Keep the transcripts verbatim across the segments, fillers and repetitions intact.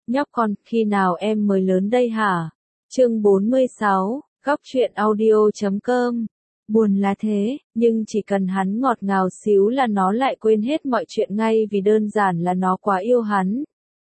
nhóc con, khi nào em mới lớn đây hả? Chương bốn mươi sáu, góc truyện audio chấm com. Buồn là thế, nhưng chỉ cần hắn ngọt ngào xíu là nó lại quên hết mọi chuyện ngay vì đơn giản là nó quá yêu hắn.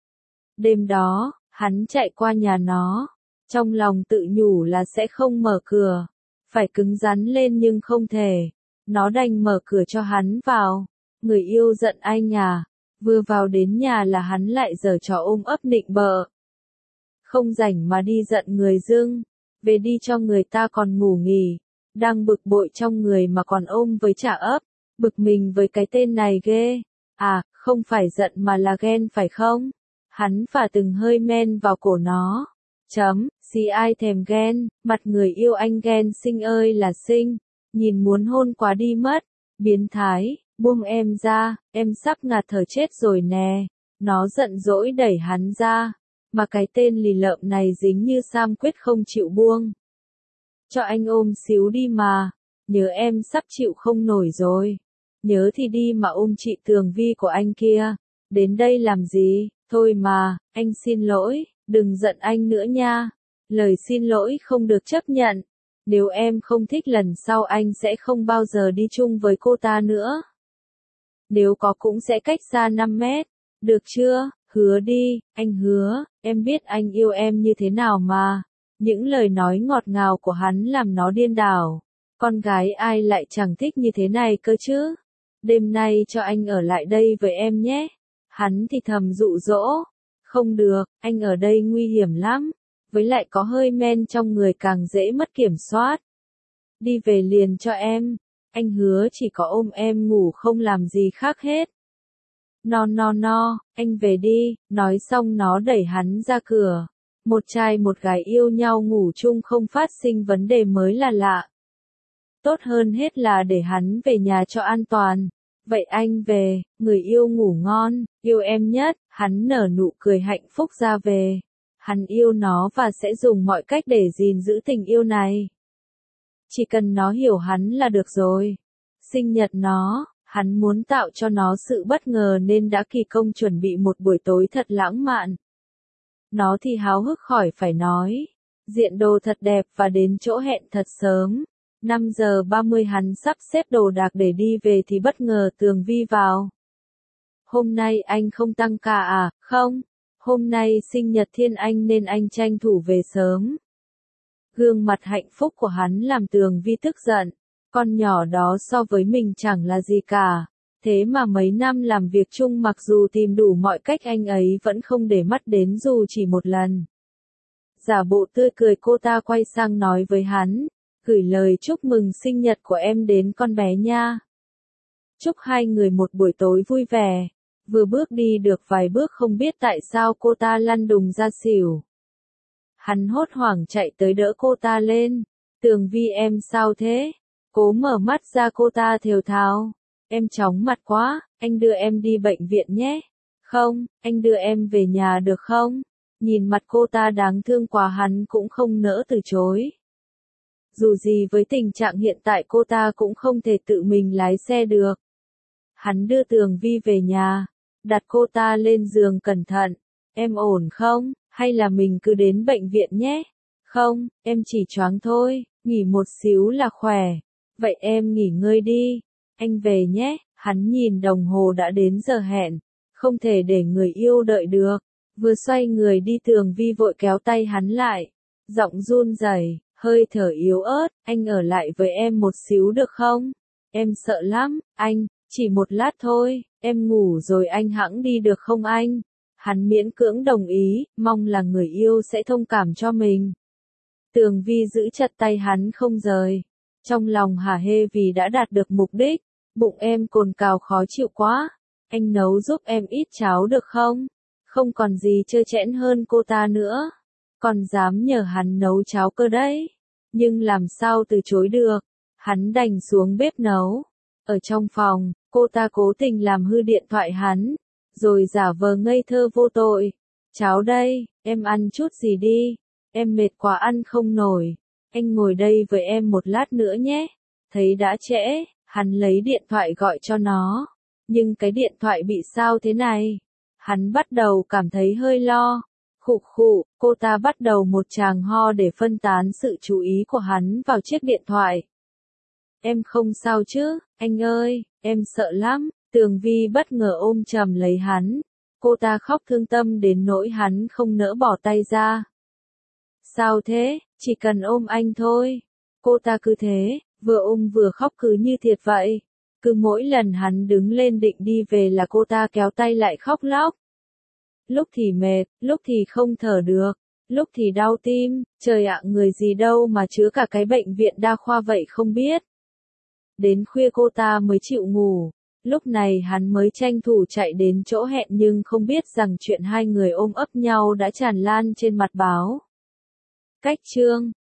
Đêm đó, hắn chạy qua nhà nó, trong lòng tự nhủ là sẽ không mở cửa, phải cứng rắn lên nhưng không thể. Nó đành mở cửa cho hắn vào. Người yêu giận anh à? Vừa vào đến nhà là hắn lại giở trò ôm ấp nịnh bợ. Không rảnh mà đi giận người dưng, về đi cho người ta còn ngủ nghỉ, đang bực bội trong người mà còn ôm với trả ấp, bực mình với cái tên này ghê. À, không phải giận mà là ghen phải không? Hắn phả từng hơi men vào cổ nó. Chấm, xì ai thèm ghen, mặt người yêu anh ghen xinh ơi là xinh, nhìn muốn hôn quá đi mất, biến thái, buông em ra, em sắp ngạt thở chết rồi nè. Nó giận dỗi đẩy hắn ra, mà cái tên lì lợm này dính như Sam quyết không chịu buông. Cho anh ôm xíu đi mà, nhớ em sắp chịu không nổi rồi. Nhớ thì đi mà ôm chị Tường Vi của anh kia, đến đây làm gì, thôi mà, anh xin lỗi, đừng giận anh nữa nha. Lời xin lỗi không được chấp nhận, nếu em không thích lần sau anh sẽ không bao giờ đi chung với cô ta nữa. Nếu có cũng sẽ cách xa năm mét, được chưa, hứa đi, anh hứa, em biết anh yêu em như thế nào mà. Những lời nói ngọt ngào của hắn làm nó điên đảo. Con gái ai lại chẳng thích như thế này cơ chứ. Đêm nay cho anh ở lại đây với em nhé. Hắn thì thầm dụ dỗ. Không được, anh ở đây nguy hiểm lắm. Với lại có hơi men trong người càng dễ mất kiểm soát. Đi về liền cho em. Anh hứa chỉ có ôm em ngủ không làm gì khác hết. No no no, anh về đi, nói xong nó đẩy hắn ra cửa. Một trai một gái yêu nhau ngủ chung không phát sinh vấn đề mới là lạ. Tốt hơn hết là để hắn về nhà cho an toàn. Vậy anh về, người yêu ngủ ngon, yêu em nhất, hắn nở nụ cười hạnh phúc ra về. Hắn yêu nó và sẽ dùng mọi cách để gìn giữ tình yêu này. Chỉ cần nó hiểu hắn là được rồi. Sinh nhật nó, hắn muốn tạo cho nó sự bất ngờ nên đã kỳ công chuẩn bị một buổi tối thật lãng mạn. Nó thì háo hức khỏi phải nói. Diện đồ thật đẹp và đến chỗ hẹn thật sớm. năm giờ ba mươi hắn sắp xếp đồ đạc để đi về thì bất ngờ Tường Vi vào. Hôm nay anh không tăng ca à? Không. Hôm nay sinh nhật Thiên Anh nên anh tranh thủ về sớm. Gương mặt hạnh phúc của hắn làm Tường Vi tức giận. Con nhỏ đó so với mình chẳng là gì cả. Thế mà mấy năm làm việc chung mặc dù tìm đủ mọi cách anh ấy vẫn không để mắt đến dù chỉ một lần. Giả bộ tươi cười cô ta quay sang nói với hắn, gửi lời chúc mừng sinh nhật của em đến con bé nha. Chúc hai người một buổi tối vui vẻ. Vừa bước đi được vài bước không biết tại sao cô ta lăn đùng ra xỉu. Hắn hốt hoảng chạy tới đỡ cô ta lên. Tường Vi em sao thế? Cố mở mắt ra cô ta thều thào. Em chóng mặt quá, anh đưa em đi bệnh viện nhé. Không, anh đưa em về nhà được không? Nhìn mặt cô ta đáng thương quá hắn cũng không nỡ từ chối. Dù gì với tình trạng hiện tại cô ta cũng không thể tự mình lái xe được. Hắn đưa Tường Vi về nhà, đặt cô ta lên giường cẩn thận. Em ổn không? Hay là mình cứ đến bệnh viện nhé? Không, em chỉ choáng thôi, nghỉ một xíu là khỏe. Vậy em nghỉ ngơi đi. Anh về nhé. Hắn nhìn đồng hồ đã đến giờ hẹn, không thể để người yêu đợi được. Vừa xoay người đi Tường Vi vội kéo tay hắn lại. Giọng run rẩy, hơi thở yếu ớt, anh ở lại với em một xíu được không? Em sợ lắm, anh, chỉ một lát thôi, em ngủ rồi anh hẵng đi được không anh? Hắn miễn cưỡng đồng ý, mong là người yêu sẽ thông cảm cho mình. Tường Vi giữ chặt tay hắn không rời. Trong lòng hả hê vì đã đạt được mục đích. Bụng em cồn cào khó chịu quá. Anh nấu giúp em ít cháo được không? Không còn gì trơ trẽn hơn cô ta nữa. Còn dám nhờ hắn nấu cháo cơ đấy. Nhưng làm sao từ chối được. Hắn đành xuống bếp nấu. Ở trong phòng, cô ta cố tình làm hư điện thoại hắn. Rồi giả vờ ngây thơ vô tội. Cháo đây, em ăn chút gì đi. Em mệt quá ăn không nổi. Anh ngồi đây với em một lát nữa nhé. Thấy đã trễ, hắn lấy điện thoại gọi cho nó. Nhưng cái điện thoại bị sao thế này? Hắn bắt đầu cảm thấy hơi lo. Khụ khụ, cô ta bắt đầu một tràng ho để phân tán sự chú ý của hắn vào chiếc điện thoại. Em không sao chứ, anh ơi, em sợ lắm. Tường Vi bất ngờ ôm chầm lấy hắn. Cô ta khóc thương tâm đến nỗi hắn không nỡ bỏ tay ra. Sao thế, chỉ cần ôm anh thôi. Cô ta cứ thế, vừa ôm vừa khóc cứ như thiệt vậy. Cứ mỗi lần hắn đứng lên định đi về là cô ta kéo tay lại khóc lóc. Lúc thì mệt, lúc thì không thở được, lúc thì đau tim, trời ạ người gì đâu mà chứa cả cái bệnh viện đa khoa vậy không biết. Đến khuya cô ta mới chịu ngủ, lúc này hắn mới tranh thủ chạy đến chỗ hẹn nhưng không biết rằng chuyện hai người ôm ấp nhau đã tràn lan trên mặt báo. Cách chương